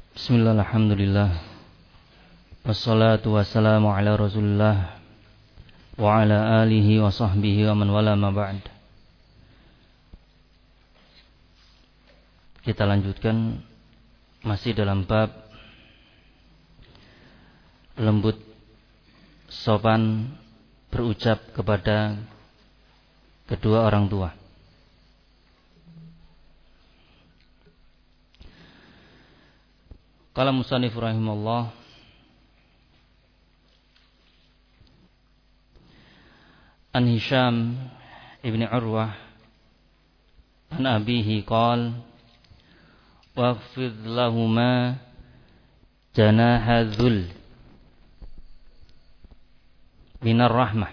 Bismillah, alhamdulillah, wassalatu wassalamu ala rasulillah wa ala alihi wa sahbihi wa man wala ma ba'd. Kita lanjutkan masih dalam bab lembut sopan berucap kepada kedua orang tua. Qala musannif rahimahullah, an Hisham ibn Urwah an abihi qala waghfid lahuma janaha dhul minar rahmah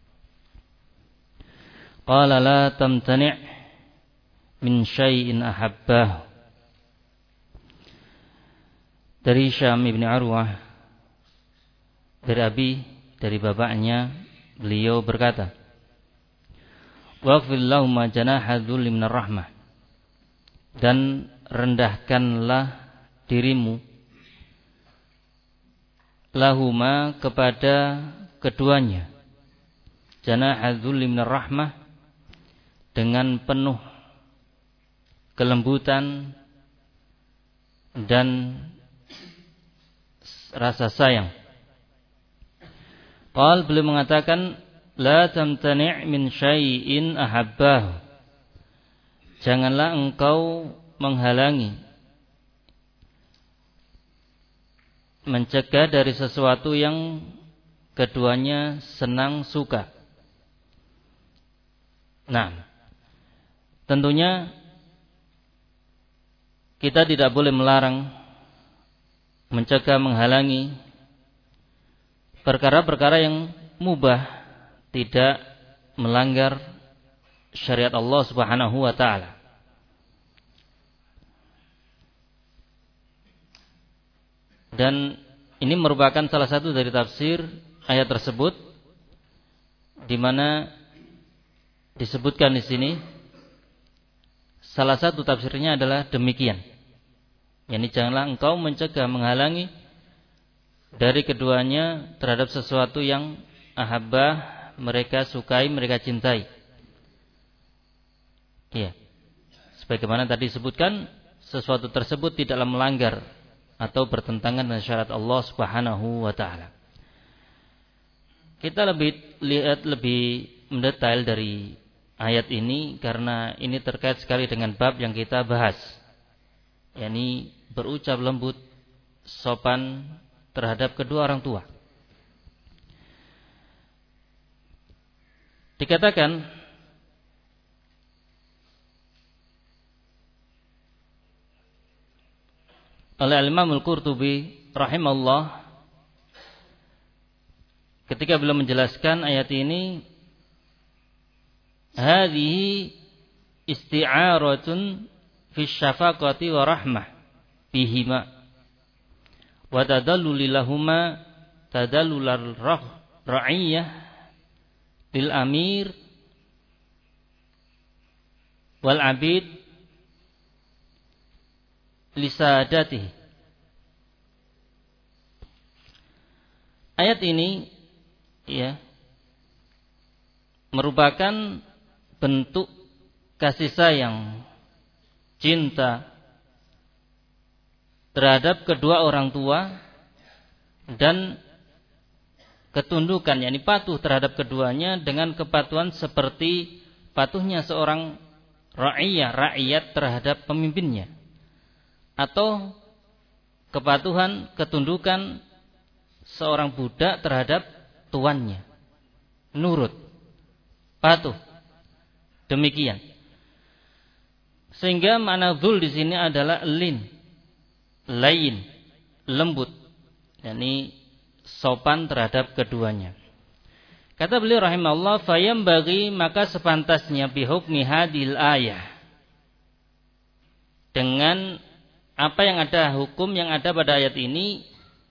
qala la tamtani' min syai'in ahabbahu. Dari Hisham ibn Urwah, dari bapaknya, beliau berkata, waqfil lahuma janaha dhulli minar rahmah, dan rendahkanlah dirimu lahuma kepada keduanya, janaha dhulli minar rahmah, dengan penuh kelembutan dan rasa sayang. Beliau mengatakan, la tamtani' min syai'in ahabbahu, janganlah engkau menghalangi, mencegah dari sesuatu yang keduanya senang suka. Nah, tentunya kita tidak boleh melarang, mencegah, menghalangi perkara-perkara yang mubah, tidak melanggar syariat Allah Subhanahu wa taala. Dan ini merupakan salah satu dari tafsir ayat tersebut, di mana disebutkan di sini salah satu tafsirnya adalah demikian. Yani janganlah engkau mencegah, menghalangi dari keduanya terhadap sesuatu yang ahabbah, mereka sukai, mereka cintai. Iya. Sebagaimana tadi disebutkan, sesuatu tersebut tidaklah melanggar atau bertentangan dengan syariat Allah Subhanahu wa taala. Kita lihat lebih mendetail dari ayat ini karena ini terkait sekali dengan bab yang kita bahas, yakni berucap lembut, sopan terhadap kedua orang tua. Dikatakan oleh Imam Al-Qurtubi rahimahullah, ketika beliau menjelaskan ayat ini, hadhihi isti'aratun fi syafaqati wa rahmah bihima wa tadallulilahuma tadallular ra'iyah lil amir wal abid lisadatihi. Ayat ini ya merupakan bentuk kasih sayang, cinta terhadap kedua orang tua dan ketundukan, yakni patuh terhadap keduanya dengan kepatuhan seperti patuhnya seorang rakyat terhadap pemimpinnya, atau kepatuhan, ketundukan seorang budak terhadap tuannya, nurut, patuh. Demikian. Sehingga makna dzul di sini adalah lain, lembut, yakni sopan terhadap keduanya. Kata beliau rahimahullah, fayambaghi, maka sepantasnya bihukmi hadil ayah, dengan apa yang ada, hukum yang ada pada ayat ini,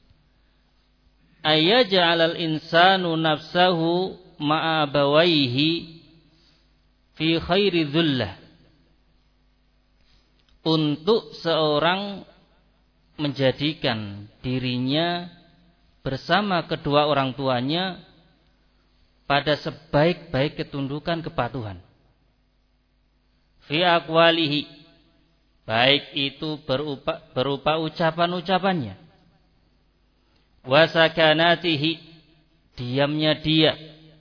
ayyaj'alal insanu nafsahu ma'a abawaihi fi khairi dhullah, untuk seorang menjadikan dirinya bersama kedua orang tuanya pada sebaik-baik ketundukan kepatuhan. Fi aqwalihi, baik itu berupa ucapan-ucapannya, wa sakanatihi, diamnya dia,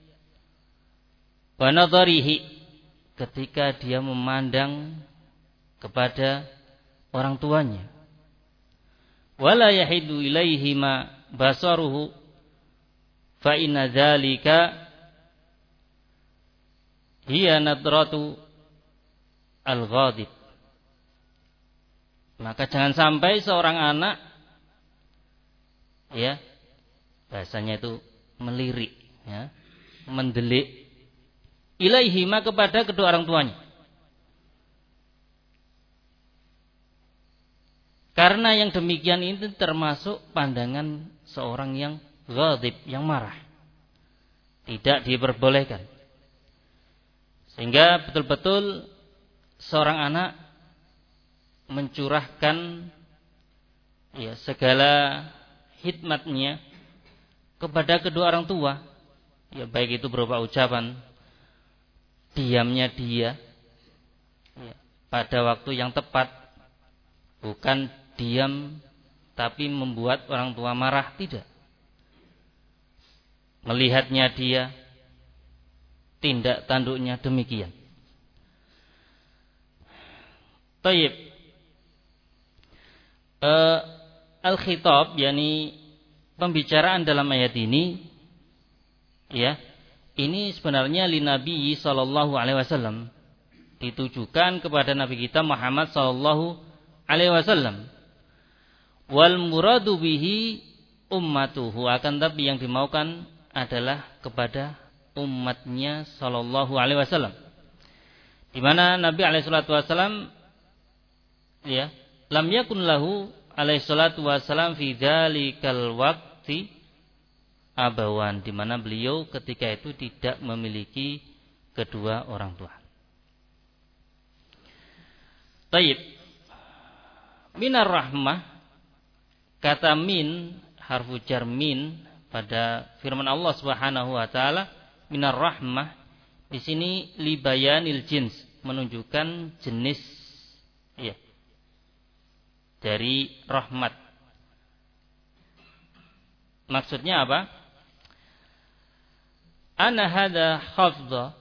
wa nadharihi, ketika dia memandang kepada orang tuanya, wala yahidu ilaihi ma basaruhu fa inna dzalika hiya nadratu al-ghadib. Maka jangan sampai seorang anak, ya, bahasanya itu melirik, ya, mendelik ilaihima, kepada kedua orang tuanya. Karena yang demikian itu termasuk pandangan seorang yang ghadib, yang marah. Tidak diperbolehkan. Sehingga betul-betul seorang anak mencurahkan, ya, segala hikmatnya kepada kedua orang tua, ya, baik itu berupa ucapan, diamnya dia, ya, pada waktu yang tepat, bukan diam tapi membuat orang tua marah, tidak. Melihatnya dia, tindak tanduknya demikian. Taib. Al-khitab, yakni pembicaraan dalam ayat ini, ya, ini sebenarnya li Nabi sallallahu alaihi wasallam, ditujukan kepada Nabi kita Muhammad sallallahu alaihi wasallam. Wal muradu bihi ummatuhu, akan tapi yang dimaukan adalah kepada umatnya sallallahu alaihi wasallam. Di mana Nabi alaihi salatu wasallam, ya, lam yakun lahu alaihi salatu wasallam fi dzalikal waqti abawan, di mana beliau ketika itu tidak memiliki kedua orang tua. Taib. Minar rahmah, kata min, harfu jar min pada firman Allah Subhanahu wa taala, minar rahmah, di sini li bayanil jins, menunjukkan jenis, ya, dari rahmat. Maksudnya apa? Ana hadza khafdha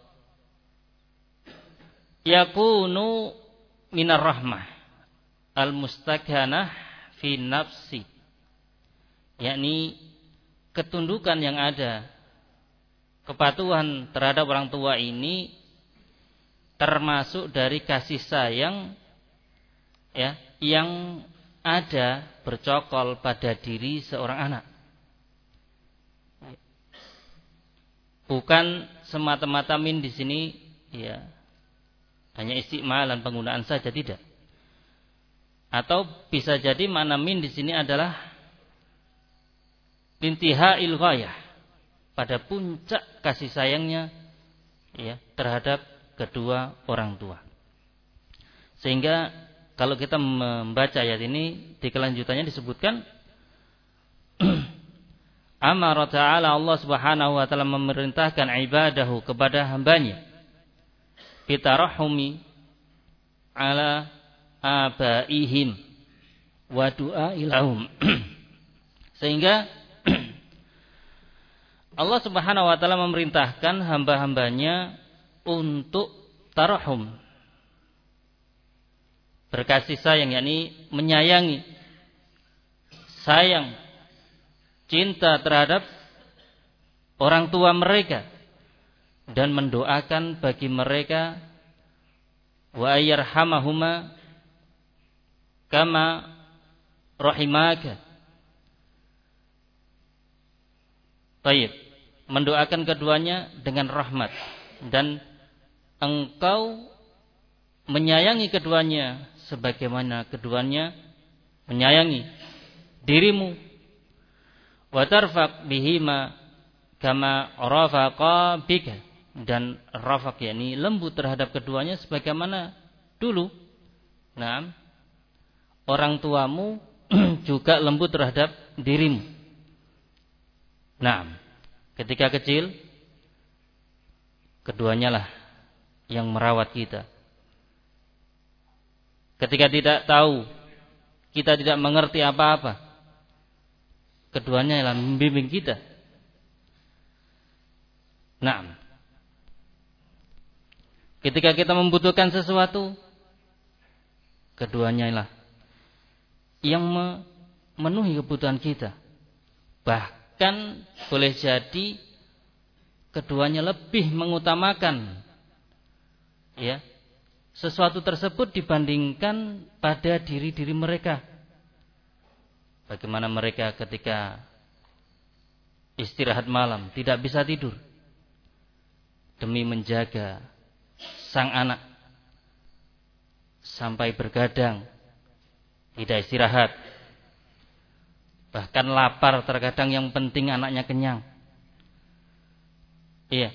yakunu minar rahmah al-mustakanah fi nafsi, yakni ketundukan yang ada, kepatuhan terhadap orang tua ini termasuk dari kasih sayang, ya, yang ada bercokol pada diri seorang anak. Bukan semata-mata min di sini, ya, hanya istimalan penggunaan saja, tidak. Atau bisa jadi makna min di sini adalah intihail ghayah, pada puncak kasih sayangnya, ya, terhadap kedua orang tua. Sehingga kalau kita membaca ayat ini, di kelanjutannya disebutkan amara ta'ala, Allah Subhanahu wa taala memerintahkan ibadahu, kepada hambanya, bitarahumi ala abaihim wa du'a ilahum. Sehingga Allah Subhanahu wa taala memerintahkan hamba-hambanya untuk tarahum, berkasih sayang, yakni menyayangi, sayang, cinta terhadap orang tua mereka, dan mendoakan bagi mereka, wa ayyarhamahuma kama rahimaka. Baik, mendoakan keduanya dengan rahmat, dan engkau menyayangi keduanya sebagaimana keduanya menyayangi dirimu. Wa tarfaq bihima kama rafaqa bika, dan rafaq, yakni lembut terhadap keduanya sebagaimana dulu, nah, orang tuamu juga lembut terhadap dirimu. Nah, ketika kecil, keduanya lah yang merawat kita. Ketika tidak tahu, kita tidak mengerti apa-apa, keduanya lah membimbing kita. Nah, ketika kita membutuhkan sesuatu, keduanya lah yang memenuhi kebutuhan kita. Bahkan boleh jadi keduanya lebih mengutamakan sesuatu tersebut dibandingkan pada diri-diri mereka. Bagaimana mereka ketika istirahat malam tidak bisa tidur demi menjaga sang anak sampai bergadang tidak istirahat. Bahkan lapar terkadang, yang penting anaknya kenyang. Iya.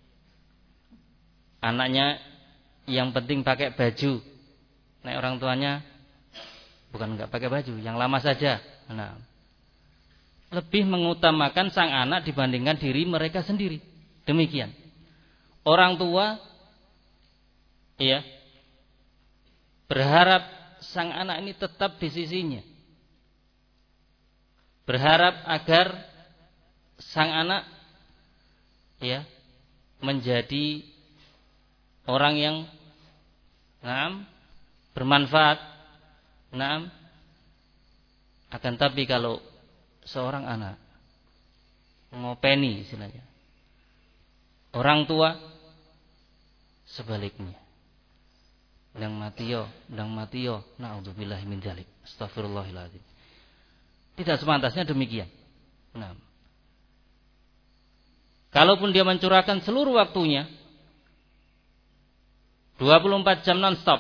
Anaknya yang penting pakai baju. Nek orang tuanya bukan enggak pakai baju, yang lama saja. Nah, lebih mengutamakan sang anak dibandingkan diri mereka sendiri. Demikian. Orang tua berharap sang anak ini tetap di sisinya. Berharap agar sang anak menjadi orang yang bermanfaat. Akan tapi kalau seorang anak ngopeni istilahnya, orang tua sebaliknya, ndang matiyo, naudzubillahi min dzalik, astagfirullahaladzim. Tidak sepantasnya demikian. Nah, kalaupun dia mencurahkan seluruh waktunya 24 jam non-stop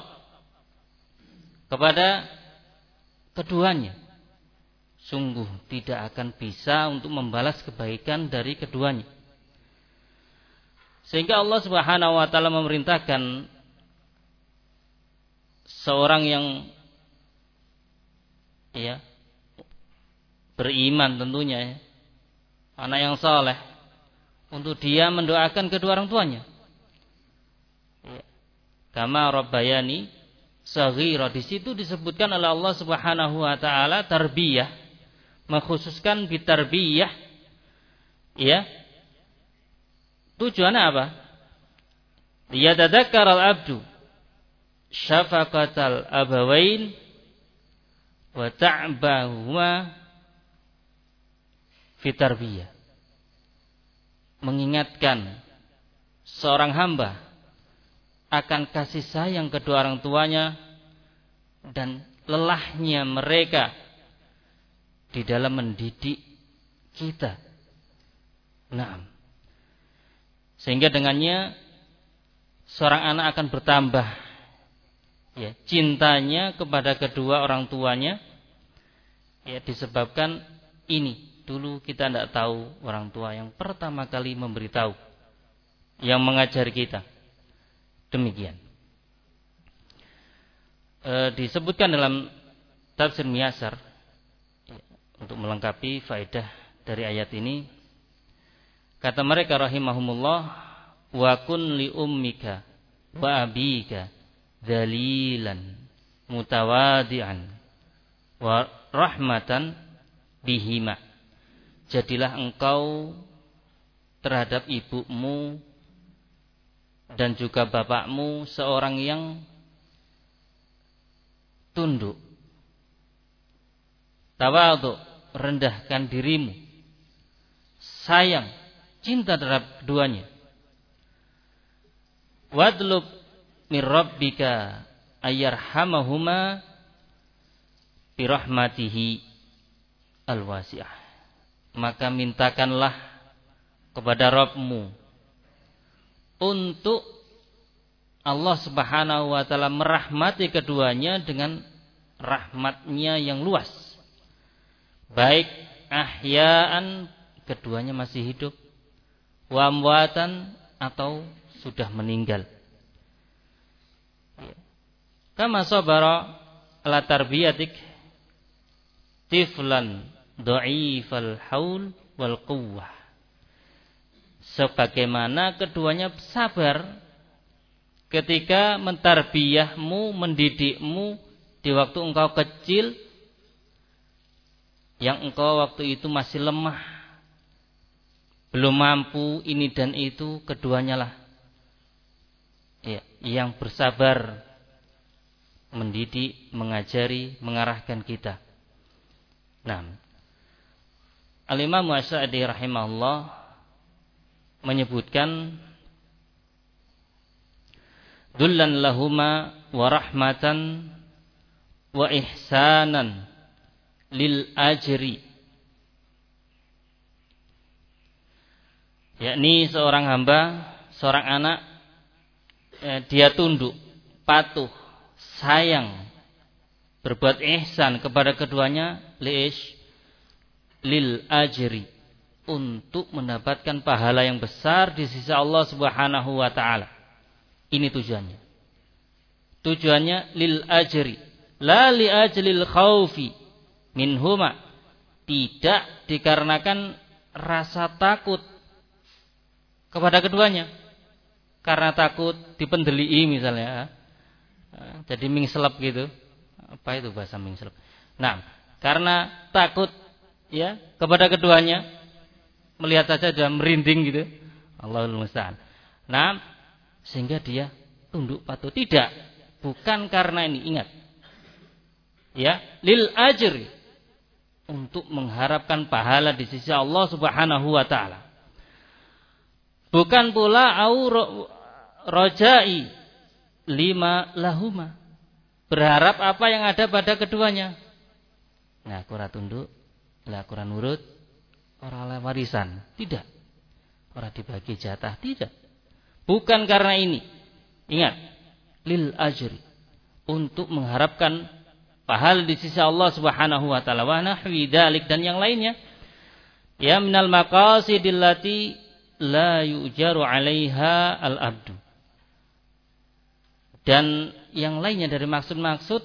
kepada keduanya, sungguh tidak akan bisa untuk membalas kebaikan dari keduanya. Sehingga Allah Subhanahu wa taala memerintahkan seorang yang beriman tentunya, anak yang saleh, untuk dia mendoakan kedua orang tuanya. Kama rabbayani shaghira, di situ disebutkan oleh Allah Subhanahu wa taala tarbiyah, mengkhususkan bitarbiyah. Tujuannya apa? Liyatadzakkar al-'abdu syafaqatal abawain wa ta'bahuma fitarbiyah. Mengingatkan seorang hamba akan kasih sayang kedua orang tuanya dan lelahnya mereka di dalam mendidik kita. Sehingga dengannya seorang anak akan bertambah cintanya kepada kedua orang tuanya, disebabkan ini. Dulu kita tidak tahu orang tua yang pertama kali memberitahu, yang mengajar kita. Demikian. Disebutkan dalam tafsir Miyasar, untuk melengkapi faedah dari ayat ini, kata mereka rahimahumullah, wa kun li ummika wa abika dzalilan mutawadi'an wa rahmatan bihima. Jadilah engkau terhadap ibumu dan juga bapakmu seorang yang tunduk, tawadhu, rendahkan dirimu, sayang, cinta terhadap keduanya. Wadlub mir rabbika ayyarhamahuma birahmatihi alwasi'ah. Maka mintakanlah kepada Rabbmu untuk Allah Subhanahu wa taala merahmati keduanya dengan rahmatnya yang luas. Baik ahya'an, keduanya masih hidup, wa amwatan, atau sudah meninggal. Kama sabara ala tarbiyatik, tiflan dha'ifal haul wal quwwah. Sebagaimana keduanya sabar ketika mentarbiyahmu, mendidikmu di waktu engkau kecil, yang engkau waktu itu masih lemah, belum mampu ini dan itu, keduanya lah ya, yang bersabar mendidik, mengajari, mengarahkan kita. Nah, Al-Imam As-Sa'di rahimahullah menyebutkan dullan lahuma wa rahmatan wa ihsanan lil ajri, yakni seorang hamba, seorang anak, dia tunduk, patuh, sayang, berbuat ihsan kepada keduanya, lil ajri, untuk mendapatkan pahala yang besar di sisi Allah Subhanahu wa taala. Ini tujuannya. Tujuannya lil ajri, la li ajlil khaufi minhuma. Tidak dikarenakan rasa takut kepada keduanya. Karena takut dipendelii misalnya. Jadi mingselep gitu. Apa itu bahasa mingselep? Nah, karena takut ya kepada keduanya, melihat saja sudah merinding gitu. Allahul musta'an. Nah, sehingga dia tunduk patuh. Tidak, bukan karena ini, ingat. Ya, lil ajri, untuk mengharapkan pahala di sisi Allah Subhanahu wa taala. Bukan pula rojai lima lahuma, berharap apa yang ada pada keduanya. Nah, kurang tunduk, lah kurang nurut, orang oleh warisan, tidak. Orang dibagi jatah, tidak. Bukan karena ini. Ingat, lil ajri, untuk mengharapkan pahala di sisi Allah Subhanahu wa taala, wa nahwi dzalik, dan yang lainnya. Ya minal maqasidil lati la yujaru 'alaiha al-abdu. Dan yang lainnya dari maksud-maksud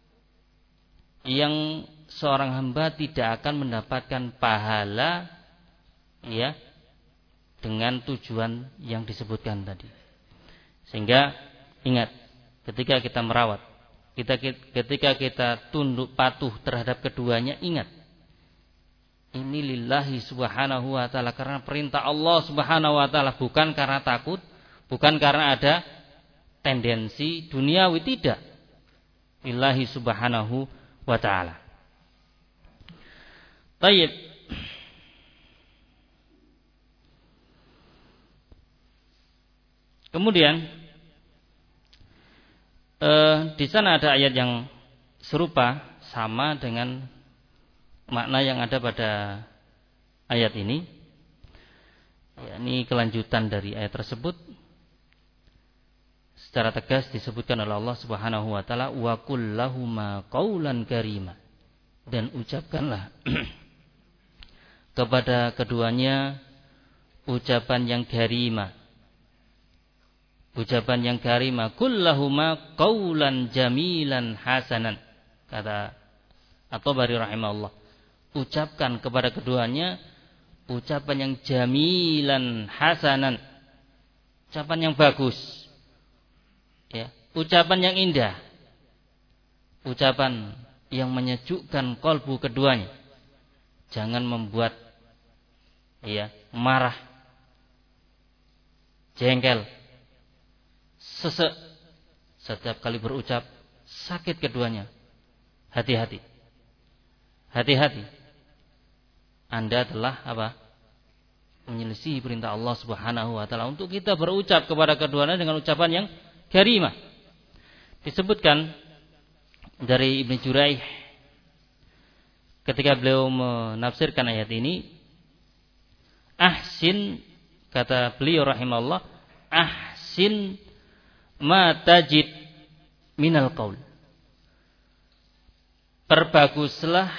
yang seorang hamba tidak akan mendapatkan pahala ya dengan tujuan yang disebutkan tadi. Sehingga ingat, ketika kita merawat, ketika kita tunduk patuh terhadap keduanya, ingat, ini lillahi subhanahu wa ta'ala, karena perintah Allah subhanahu wa ta'ala, bukan karena takut, bukan karena ada tendensi duniawi, tidak. Lillahi subhanahu wa ta'ala. Baik. Kemudian di sana ada ayat yang serupa, sama dengan makna yang ada pada ayat ini. Ya, ini kelanjutan dari ayat tersebut. Secara tegas disebutkan oleh Allah Subhanahu wa taala, wa qul lahuma qaulan karima, dan ucapkanlah kepada keduanya ucapan yang karimah. Ucapan yang karimah, qul lahuma qaulan jamilan hasanan, kata At-Tabari rahimahullah. Ucapkan kepada keduanya ucapan yang jamilan hasanan, ucapan yang bagus, ya, ucapan yang indah, ucapan yang menyejukkan kalbu keduanya. Jangan membuat ya marah, jengkel, sesek setiap kali berucap, sakit keduanya. Hati-hati, hati-hati. Anda telah apa? Menyelisihi perintah Allah Subhanahu wa taala untuk kita berucap kepada keduanya dengan ucapan yang karimah. Disebutkan dari Ibnu Juraih ketika beliau menafsirkan ayat ini, ahsin, kata beliau rahimahullah, ahsin ma tajid minal qaul. Perbaguslah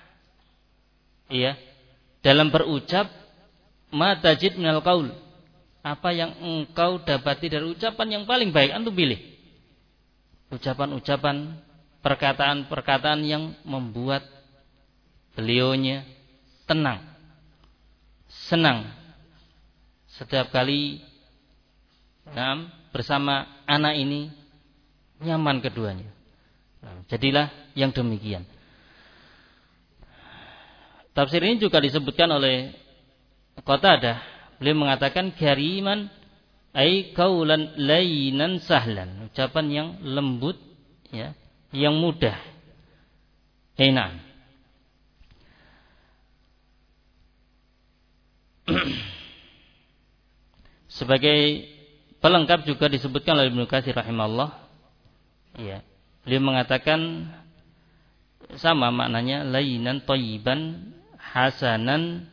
ya dalam berucap, ma tajid minal qaul, apa yang engkau dapati dari ucapan yang paling baik, antum pilih. Ucapan-ucapan, perkataan-perkataan yang membuat beliaunya tenang, senang setiap kali bersama anak ini, nyaman keduanya. Jadilah yang demikian. Tafsir ini juga disebutkan oleh Qatadah. Beliau mengatakan kariman ai qaulan lainan sahlan, ucapan yang lembut, ya, yang mudah. Enak. Sebagai pelengkap juga disebutkan oleh Ibnu Katsir rahimahullah, ya, beliau mengatakan sama maknanya, lainan thayyiban hasanan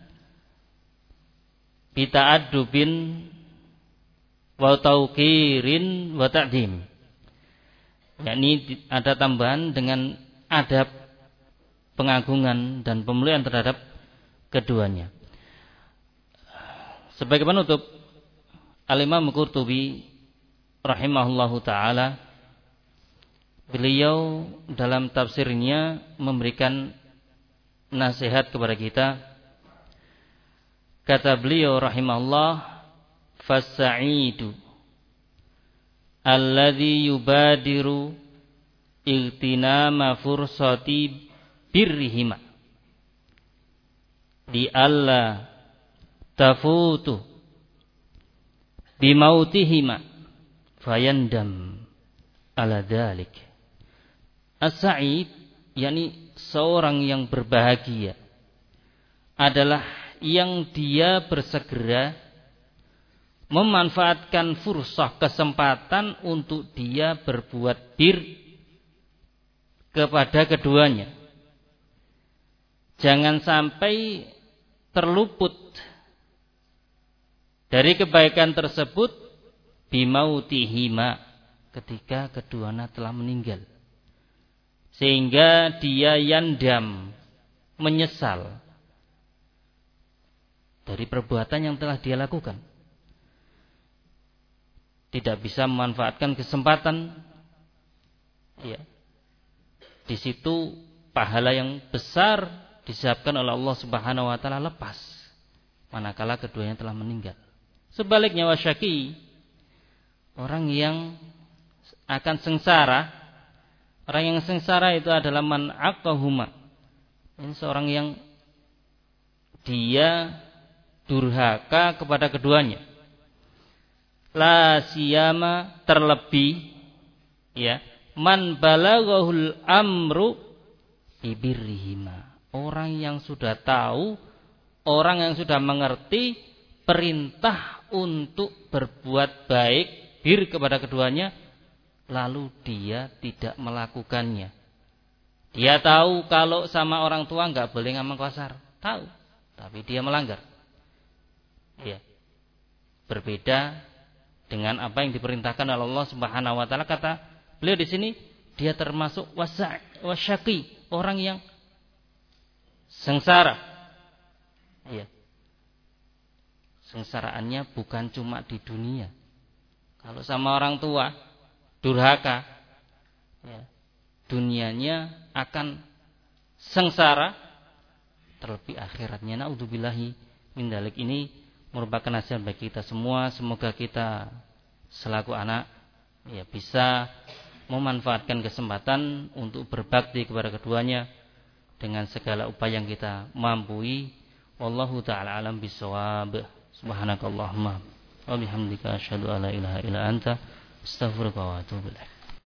bita'addubin wa tauqirin wa ta'dim. Yakni ada tambahan dengan adab, pengagungan dan pemuliaan terhadap keduanya. Sebagai penutup, Al-Imam Qurtubi rahimahullahu taala, beliau dalam tafsirnya memberikan nasihat kepada kita. Kata beliau rahimahullah, fasaidu alladzi yubadiru igtinama fursati birrihima di alla tafutu bimautihima fayandam ala dzalik. As-sa'id, yakni seorang yang berbahagia, adalah yang dia bersegera memanfaatkan fursah, kesempatan untuk dia berbuat bir kepada keduanya. Jangan sampai terluput dari kebaikan tersebut bimautihima, ketika keduanya telah meninggal, sehingga dia yandam, menyesal dari perbuatan yang telah dia lakukan. Tidak bisa memanfaatkan kesempatan, ya. Di situ pahala yang besar disiapkan oleh Allah Subhanahu wa taala lepas manakala keduanya telah meninggal. Sebaliknya wasyaki, orang yang akan sengsara, orang yang sengsara itu adalah man aqahuma. Ini seorang yang dia durhaka kepada keduanya. La siyama, terlebih, ya, man balaghul amru bibirrihima. Orang yang sudah tahu, orang yang sudah mengerti perintah untuk berbuat baik, bir kepada keduanya, lalu dia tidak melakukannya. Dia tahu kalau sama orang tua enggak boleh ngomong kasar, tahu, tapi dia melanggar. Ya. Berbeda dengan apa yang diperintahkan oleh Allah Subhanahu wa taala. Kata beliau di sini, dia termasuk wasyaqi, orang yang sengsara. Ya. Sengsaraannya bukan cuma di dunia. Kalau sama orang tua durhaka, ya, dunianya akan sengsara, terlebih akhiratnya. Naudzubillahi min dzalik. Ini merupakan nasihat bagi kita semua. Semoga kita selaku anak, ya, bisa memanfaatkan kesempatan untuk berbakti kepada keduanya dengan segala upaya yang kita mampu. Wallahu ta'ala alam bisawab. Subhanakallahumma wa bihamdika asyhadu an la ilaha illa anta astaghfiruka wa atubu ilaik.